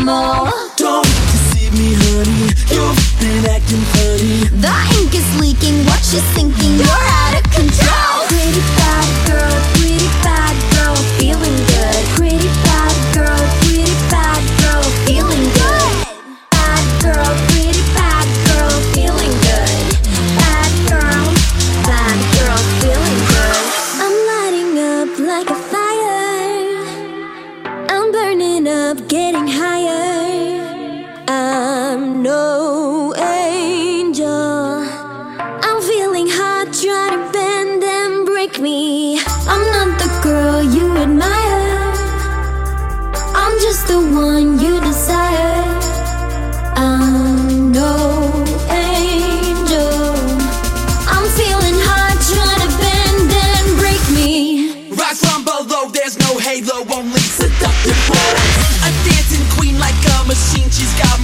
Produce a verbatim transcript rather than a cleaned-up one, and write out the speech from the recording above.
normal. Don't deceive me, honey, you've been acting funny. The ink is leaking, what you thinking? You're out of control. Pretty bad girl, pretty bad girl, feeling good. Pretty bad girl, pretty bad girl, feeling good. Bad girl, pretty bad girl, feeling good. Bad girl, bad girl, feeling good. I'm lighting up like a fire. I'm burning up, getting higher. I'm no angel. I'm feeling hot, try to bend and break me. I'm not the girl you admire. I'm just the one you desire. I'm no angel. I'm feeling hot, try to bend and break me. Rise from below, there's no halo, only seductive words. A dancing queen like a machine, she's got